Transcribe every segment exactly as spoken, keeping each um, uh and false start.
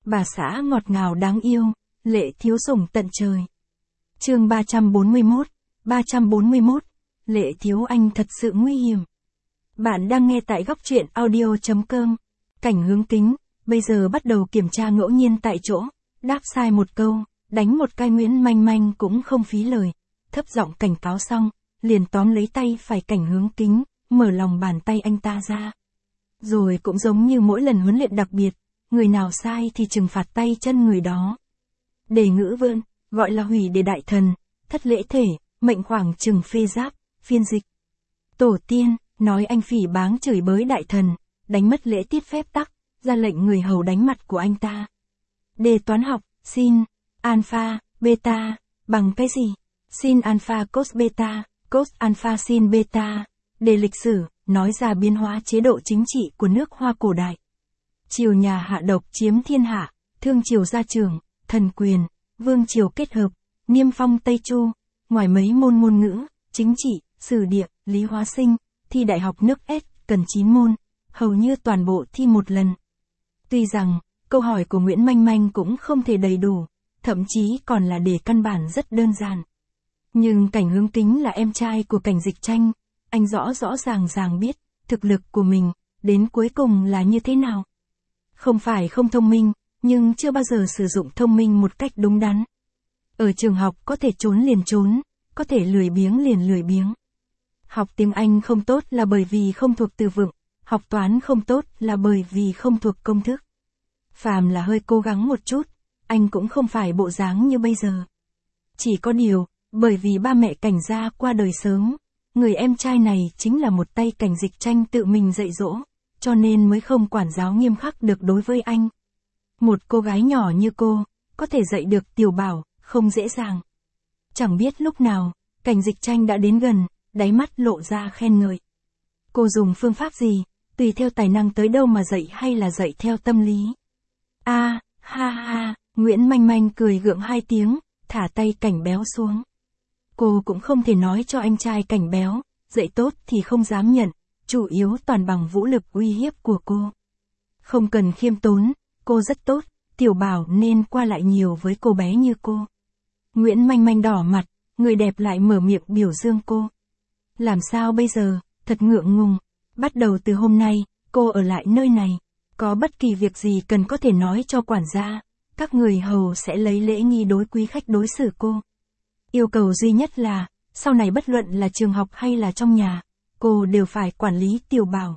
Bà xã ngọt ngào đáng yêu, Lệ Thiếu sủng tận trời. Chương ba trăm bốn mươi mốt, ba trăm bốn mươi mốt, Lệ Thiếu anh thật sự nguy hiểm. Bạn đang nghe tại góc truyện audio chấm com. Cảnh hướng kính, bây giờ bắt đầu kiểm tra ngẫu nhiên tại chỗ, đáp sai một câu, đánh một cái Nguyễn Manh Manh cũng không phí lời. Thấp giọng cảnh cáo xong, liền tóm lấy tay phải cảnh hướng kính, mở lòng bàn tay anh ta ra. Rồi cũng giống như mỗi lần huấn luyện đặc biệt, người nào sai thì trừng phạt tay chân người đó. Đề ngữ vươn, gọi là hủy đề đại thần, thất lễ thể, mệnh khoảng trừng phê giáp, phiên dịch. Tổ tiên, nói anh phỉ báng chửi bới đại thần, đánh mất lễ tiết phép tắc, ra lệnh người hầu đánh mặt của anh ta. Đề toán học, sin, alpha, beta, bằng cái gì? Sin alpha cos beta, cos alpha sin beta. Đề lịch sử, nói ra biến hóa chế độ chính trị của nước Hoa cổ đại. Triều nhà hạ độc chiếm thiên hạ, thương triều gia trưởng, thần quyền, vương triều kết hợp, niêm phong Tây Chu, ngoài mấy môn ngôn ngữ, chính trị, sử địa, lý hóa sinh, thi đại học nước S cần chín môn, hầu như toàn bộ thi một lần. Tuy rằng, câu hỏi của Nguyễn Manh Manh cũng không thể đầy đủ, thậm chí còn là đề căn bản rất đơn giản. Nhưng cảnh hướng kính là em trai của cảnh dịch tranh, anh rõ rõ ràng ràng biết, thực lực của mình, đến cuối cùng là như thế nào. Không phải không thông minh, nhưng chưa bao giờ sử dụng thông minh một cách đúng đắn. Ở trường học có thể trốn liền trốn, có thể lười biếng liền lười biếng. Học tiếng Anh không tốt là bởi vì không thuộc từ vựng, học toán không tốt là bởi vì không thuộc công thức. Phàm là hơi cố gắng một chút, anh cũng không phải bộ dáng như bây giờ. Chỉ có điều, bởi vì ba mẹ cảnh gia qua đời sớm, người em trai này chính là một tay cảnh dịch tranh tự mình dạy dỗ, cho nên mới không quản giáo nghiêm khắc được đối với anh. Một cô gái nhỏ như cô, có thể dạy được Tiểu Bảo, không dễ dàng. Chẳng biết lúc nào, cảnh dịch tranh đã đến gần, đáy mắt lộ ra khen ngợi. Cô dùng phương pháp gì, tùy theo tài năng tới đâu mà dạy hay là dạy theo tâm lý? A, à, ha ha, Nguyễn Manh Manh cười gượng hai tiếng, thả tay cảnh béo xuống. Cô cũng không thể nói cho anh trai cảnh béo, dạy tốt thì không dám nhận, chủ yếu toàn bằng vũ lực uy hiếp của cô. Không cần khiêm tốn, cô rất tốt, Tiểu Bảo nên qua lại nhiều với cô bé như cô. Nguyễn Manh Manh đỏ mặt, người đẹp lại mở miệng biểu dương cô. Làm sao bây giờ, thật ngượng ngùng, bắt đầu từ hôm nay, cô ở lại nơi này, có bất kỳ việc gì cần có thể nói cho quản gia, các người hầu sẽ lấy lễ nghi đối quý khách đối xử cô. Yêu cầu duy nhất là, sau này bất luận là trường học hay là trong nhà, cô đều phải quản lý Tiểu Bảo.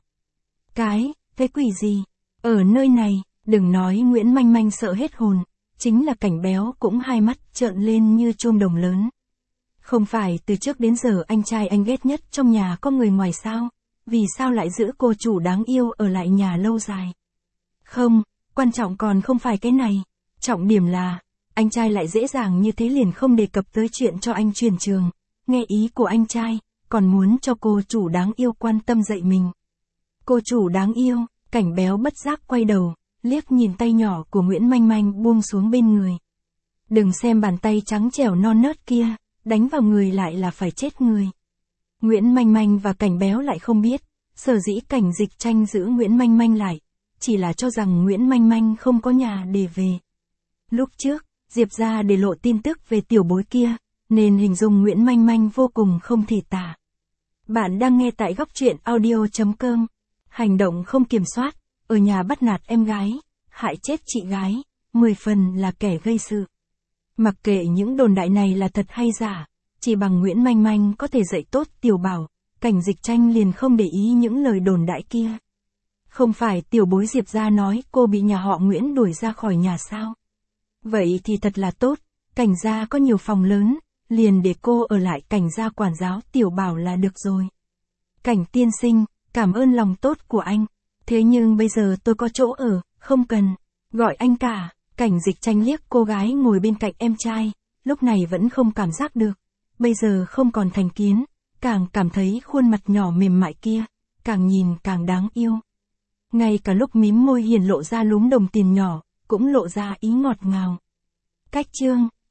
Cái, cái quỷ gì? Ở nơi này, đừng nói Nguyễn Manh Manh sợ hết hồn, chính là cảnh béo cũng hai mắt trợn lên như chôm đồng lớn. Không phải từ trước đến giờ anh trai anh ghét nhất trong nhà có người ngoài sao? Vì sao lại giữ cô chủ đáng yêu ở lại nhà lâu dài? Không, quan trọng còn không phải cái này. Trọng điểm là, anh trai lại dễ dàng như thế liền không đề cập tới chuyện cho anh chuyển trường. Nghe ý của anh trai, còn muốn cho cô chủ đáng yêu quan tâm dạy mình. Cô chủ đáng yêu, cảnh béo bất giác quay đầu, liếc nhìn tay nhỏ của Nguyễn Manh Manh buông xuống bên người. Đừng xem bàn tay trắng trẻo non nớt kia, đánh vào người lại là phải chết người. Nguyễn Manh Manh và cảnh béo lại không biết, sở dĩ cảnh dịch tranh giữ Nguyễn Manh Manh lại, chỉ là cho rằng Nguyễn Manh Manh không có nhà để về. Lúc trước, Diệp gia để lộ tin tức về tiểu bối kia, nên hình dung Nguyễn Manh Manh vô cùng không thể tả. Bạn đang nghe tại góc truyện audio chấm com. Hành động không kiểm soát, ở nhà bắt nạt em gái, hại chết chị gái, mười phần là kẻ gây sự. Mặc kệ những đồn đại này là thật hay giả, chỉ bằng Nguyễn Manh Manh có thể dạy tốt Tiểu Bảo, cảnh dịch tranh liền không để ý những lời đồn đại kia. Không phải tiểu bối Diệp gia nói cô bị nhà họ Nguyễn đuổi ra khỏi nhà sao? Vậy thì thật là tốt, cảnh gia có nhiều phòng lớn, liền để cô ở lại cảnh gia quản giáo Tiểu Bảo là được rồi. Cảnh tiên sinh, cảm ơn lòng tốt của anh, thế nhưng bây giờ tôi có chỗ ở, không cần gọi anh cả. Cảnh dịch tranh liếc cô gái ngồi bên cạnh em trai, lúc này vẫn không cảm giác được, bây giờ không còn thành kiến, càng cảm thấy khuôn mặt nhỏ mềm mại kia, càng nhìn càng đáng yêu. Ngay cả lúc mím môi hiển lộ ra lúm đồng tiền nhỏ, cũng lộ ra ý ngọt ngào. Cách chương